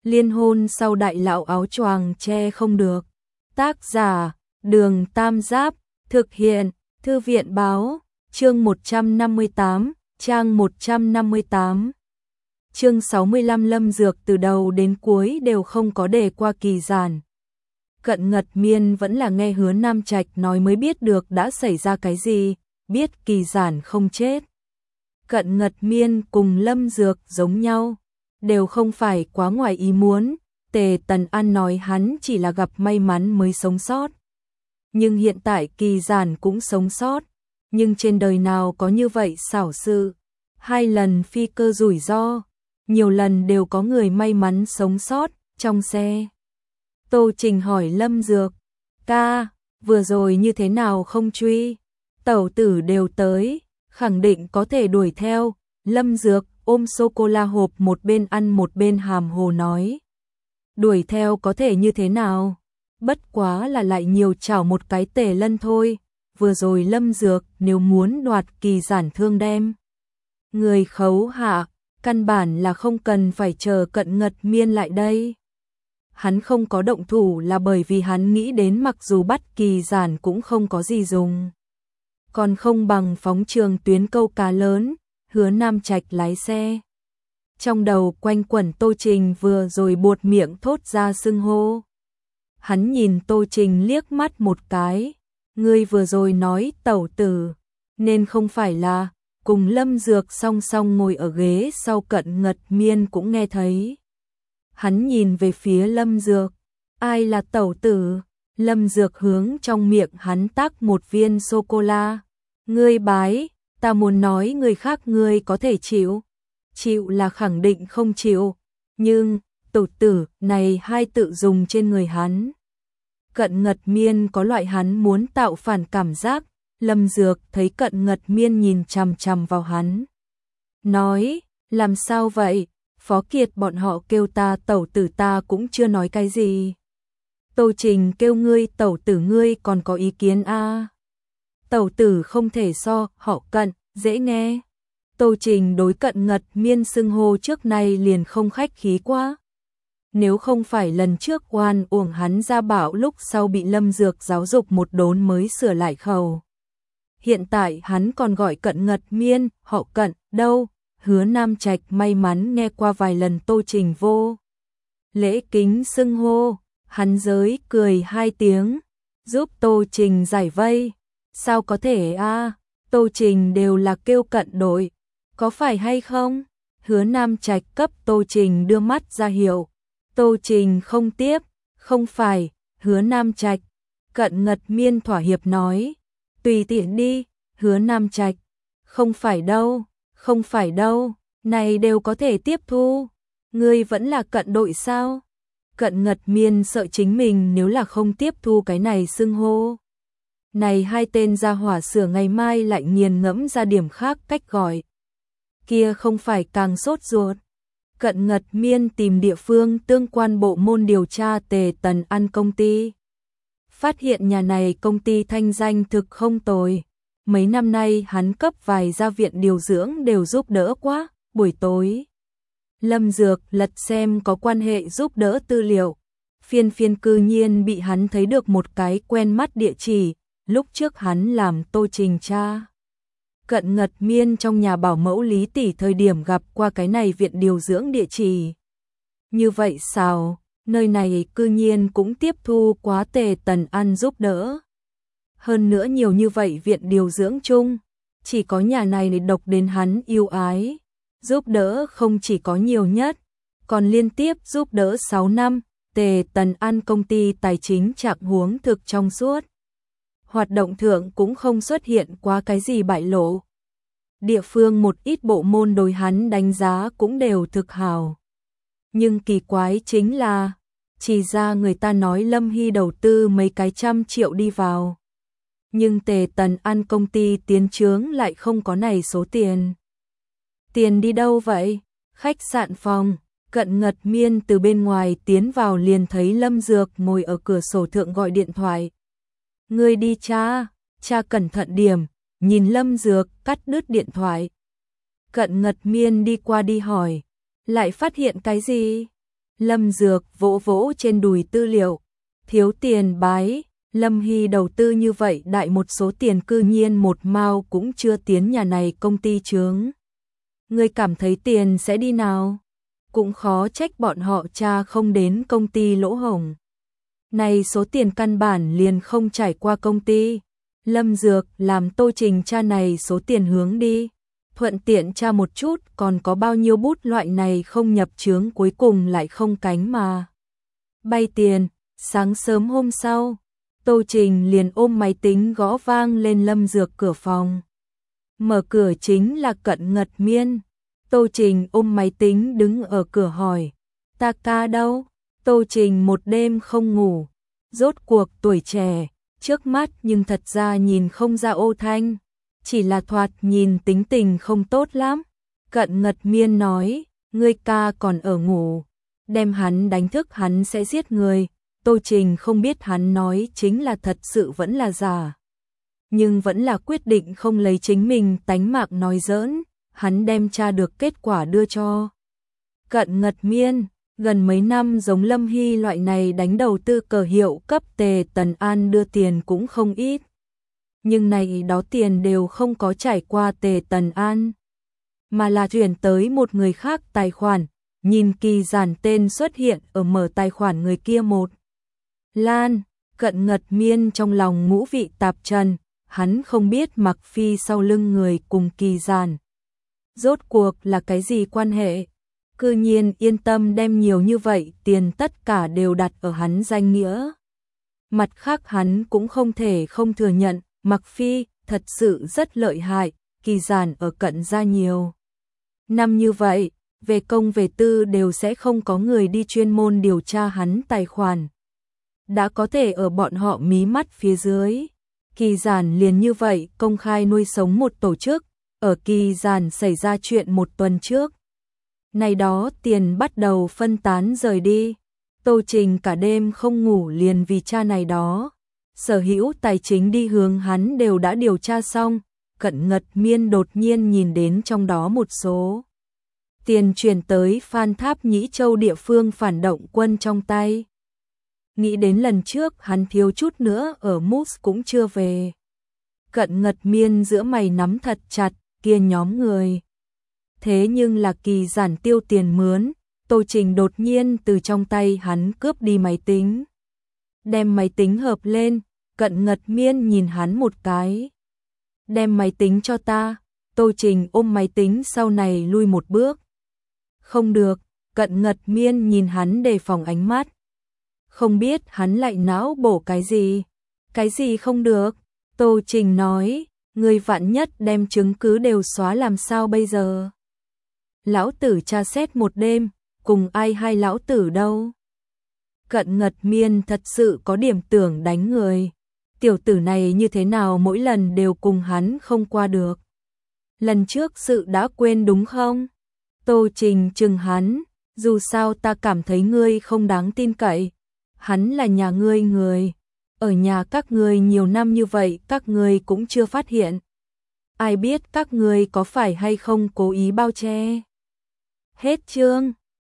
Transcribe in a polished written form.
Liên hôn sau đại lão áo choàng che không được. Tác giả, Đường Tam Giáp, thực hiện, Thư viện báo, chương 158, trang 158. Chương 65 Lâm Dược từ đầu đến cuối đều không có đề qua Kỳ Giản. Cận Ngật Miên vẫn là nghe Hứa Nam Trạch nói mới biết được đã xảy ra cái gì, biết Kỳ Giản không chết. Cận Ngật Miên cùng Lâm Dược giống nhau, đều không phải quá ngoài ý muốn, Tề Tần An nói hắn chỉ là gặp may mắn mới sống sót. Nhưng hiện tại Kỳ Giản cũng sống sót, nhưng trên đời nào có như vậy xảo sự, 2 lần phi cơ rủi ro, nhiều lần đều có người may mắn sống sót, trong xe. Tô Trình hỏi Lâm Dược, ca, vừa rồi như thế nào không truy, tẩu tử đều tới, khẳng định có thể đuổi theo. Lâm Dược ôm sô-cô-la hộp một bên ăn một bên hàm hồ nói. Đuổi theo có thể như thế nào? Bất quá là lại nhiều chảo một cái Tề Lân thôi. Vừa rồi Lâm Dược nếu muốn đoạt Kỳ Giản thương đem người khấu hạ, căn bản là không cần phải chờ Cận Ngật Miên lại đây. Hắn không có động thủ là bởi vì hắn nghĩ đến mặc dù bắt Kỳ Giản cũng không có gì dùng. Còn không bằng phóng trường tuyến câu cá lớn. Hứa Nam Trạch lái xe. Trong đầu quanh quẩn Tô Trình vừa rồi buột miệng thốt ra xưng hô. Hắn nhìn Tô Trình liếc mắt một cái. Ngươi vừa rồi nói tẩu tử, nên không phải là, cùng Lâm Dược song song ngồi ở ghế sau Cận Ngật Miên cũng nghe thấy. Hắn nhìn về phía Lâm Dược. Ai là tẩu tử? Lâm Dược hướng trong miệng hắn tắc một viên sô-cô-la. Ngươi bái. Ta muốn nói người khác ngươi có thể chịu. Chịu là khẳng định không chịu. Nhưng, tẩu tử này 2 tự dùng trên người hắn. Cận Ngật Miên có loại hắn muốn tạo phản cảm giác. Lâm Dược thấy Cận Ngật Miên nhìn chằm chằm vào hắn. Nói, làm sao vậy? Phó Kiệt bọn họ kêu ta tẩu tử ta cũng chưa nói cái gì. Tô Trình kêu ngươi tẩu tử ngươi còn có ý kiến a? Tẩu tử không thể so, họ Cận, dễ nghe. Tô Trình đối Cận Ngật Miên xưng hô trước nay liền không khách khí quá. Nếu không phải lần trước oan uổng hắn ra bảo lúc sau bị Lâm Dược giáo dục một đốn mới sửa lại khẩu. Hiện tại hắn còn gọi Cận Ngật Miên, họ Cận, đâu. Hứa Nam Trạch may mắn nghe qua vài lần Tô Trình vô lễ kính xưng hô, hắn giới cười 2 tiếng, giúp Tô Trình giải vây. Sao có thể a? Tô Trình đều là kêu Cận đội, có phải hay không? Hứa Nam Trạch cấp Tô Trình đưa mắt ra hiệu. Tô Trình không tiếp, không phải, Hứa Nam Trạch. Cận Ngật Miên thỏa hiệp nói, tùy tiện đi. Hứa Nam Trạch, không phải đâu, không phải đâu, này đều có thể tiếp thu. Ngươi vẫn là Cận đội sao? Cận Ngật Miên sợ chính mình nếu là không tiếp thu cái này xưng hô. Này 2 tên gia hỏa sửa ngày mai lại nghiền ngẫm ra điểm khác cách gọi. Kia không phải càng sốt ruột. Cận Ngật Miên tìm địa phương tương quan bộ môn điều tra Tề Tần An công ty. Phát hiện nhà này công ty thanh danh thực không tồi. Mấy năm nay hắn cấp vài gia viện điều dưỡng đều giúp đỡ quá. Buổi tối, Lâm Dược lật xem có quan hệ giúp đỡ tư liệu. Phiên cư nhiên bị hắn thấy được một cái quen mắt địa chỉ. Lúc trước hắn làm Tô Trình cha. Cận Ngật Miên trong nhà bảo mẫu Lý tỷ thời điểm gặp qua cái này viện điều dưỡng địa chỉ. Như vậy sao, nơi này cư nhiên cũng tiếp thu quá Tề Tần An giúp đỡ. Hơn nữa nhiều như vậy viện điều dưỡng chung, chỉ có nhà này độc đến hắn yêu ái. Giúp đỡ không chỉ có nhiều nhất, còn liên tiếp giúp đỡ 6 năm, Tề Tần An công ty tài chính trạng huống thực trong suốt. Hoạt động thượng cũng không xuất hiện quá cái gì bại lộ. Địa phương một ít bộ môn đối hắn đánh giá cũng đều thực hào. Nhưng kỳ quái chính là, chỉ ra người ta nói Lâm Hy đầu tư mấy cái trăm triệu đi vào. Nhưng Tề Tần An công ty tiến trướng lại không có này số tiền. Tiền đi đâu vậy? Khách sạn phòng. Cận Ngật Miên từ bên ngoài tiến vào liền thấy Lâm Dược ngồi ở cửa sổ thượng gọi điện thoại. Ngươi đi cha, cha cẩn thận điểm. Nhìn Lâm Dược cắt đứt điện thoại. Cận Ngật Miên đi qua đi hỏi, lại phát hiện cái gì? Lâm Dược vỗ vỗ trên đùi Tư Liệu, thiếu tiền bái, Lâm Hy đầu tư như vậy đại một số tiền cư nhiên một mao cũng chưa tiến nhà này công ty chướng. Ngươi cảm thấy tiền sẽ đi nào? Cũng khó trách bọn họ cha không đến công ty lỗ hổng. Này số tiền căn bản liền không trải qua công ty. Lâm Dược làm Tô Trình cha này số tiền hướng đi. Thuận tiện tra một chút còn có bao nhiêu bút loại này không nhập chướng cuối cùng lại không cánh mà bay tiền. Sáng sớm hôm sau, Tô Trình liền ôm máy tính gõ vang lên Lâm Dược cửa phòng. Mở cửa chính là Cận Ngật Miên. Tô Trình ôm máy tính đứng ở cửa hỏi, ta ca đâu? Tô Trình một đêm không ngủ, rốt cuộc tuổi trẻ, trước mắt nhưng thật ra nhìn không ra ô thanh, chỉ là thoạt nhìn tính tình không tốt lắm. Cận Ngật Miên nói, ngươi ca còn ở ngủ, đem hắn đánh thức hắn sẽ giết người. Tô Trình không biết hắn nói chính là thật sự vẫn là giả, nhưng vẫn là quyết định không lấy chính mình tánh mạng nói giỡn. Hắn đem tra được kết quả đưa cho Cận Ngật Miên. Gần mấy năm giống Lâm Hy loại này đánh đầu tư cờ hiệu cấp Tề Tần An đưa tiền cũng không ít. Nhưng này đó tiền đều không có trải qua Tề Tần An, mà là chuyển tới một người khác tài khoản. Nhìn Kỳ Giản tên xuất hiện ở mở tài khoản người kia một Lan. Cận Ngật Miên trong lòng ngũ vị tạp trần, hắn không biết Mặc Phi sau lưng người cùng Kỳ Giản rốt cuộc là cái gì quan hệ, cư nhiên yên tâm đem nhiều như vậy tiền tất cả đều đặt ở hắn danh nghĩa. Mặt khác hắn cũng không thể không thừa nhận, Mặc Phi thật sự rất lợi hại, Kỳ Giản ở Cận gia nhiều năm như vậy, về công về tư đều sẽ không có người đi chuyên môn điều tra hắn tài khoản. Đã có thể ở bọn họ mí mắt phía dưới, Kỳ Giản liền như vậy công khai nuôi sống một tổ chức. Ở Kỳ Giản xảy ra chuyện một tuần trước, này đó tiền bắt đầu phân tán rời đi. Tô Trình cả đêm không ngủ liền vì cha này đó. Sở hữu tài chính đi hướng hắn đều đã điều tra xong. Cận Ngật Miên đột nhiên nhìn đến trong đó một số tiền chuyển tới Phan Tháp Nhĩ Châu địa phương phản động quân trong tay. Nghĩ đến lần trước hắn thiếu chút nữa ở Mus cũng chưa về. Cận Ngật Miên giữa mày nắm thật chặt, kia nhóm người. Thế nhưng là Kỳ Giản tiêu tiền mướn, Tô Trình đột nhiên từ trong tay hắn cướp đi máy tính. Đem máy tính hợp lên, Cận Ngật Miên nhìn hắn một cái. Đem máy tính cho ta. Tô Trình ôm máy tính sau này lui một bước. Không được. Cận Ngật Miên nhìn hắn đề phòng ánh mắt. Không biết hắn lại não bổ cái gì. Cái gì không được. Tô Trình nói, người vạn nhất đem chứng cứ đều xóa làm sao bây giờ? Lão tử tra xét một đêm, cùng ai hay lão tử đâu? Cận Ngật Miên thật sự có điểm tưởng đánh người. Tiểu tử này như thế nào mỗi lần đều cùng hắn không qua được. Lần trước sự đã quên đúng không? Tô Trình chừng hắn, dù sao ta cảm thấy ngươi không đáng tin cậy. Hắn là nhà ngươi người. Ở nhà các ngươi nhiều năm như vậy các ngươi cũng chưa phát hiện. Ai biết các ngươi có phải hay không cố ý bao che. Hết chương.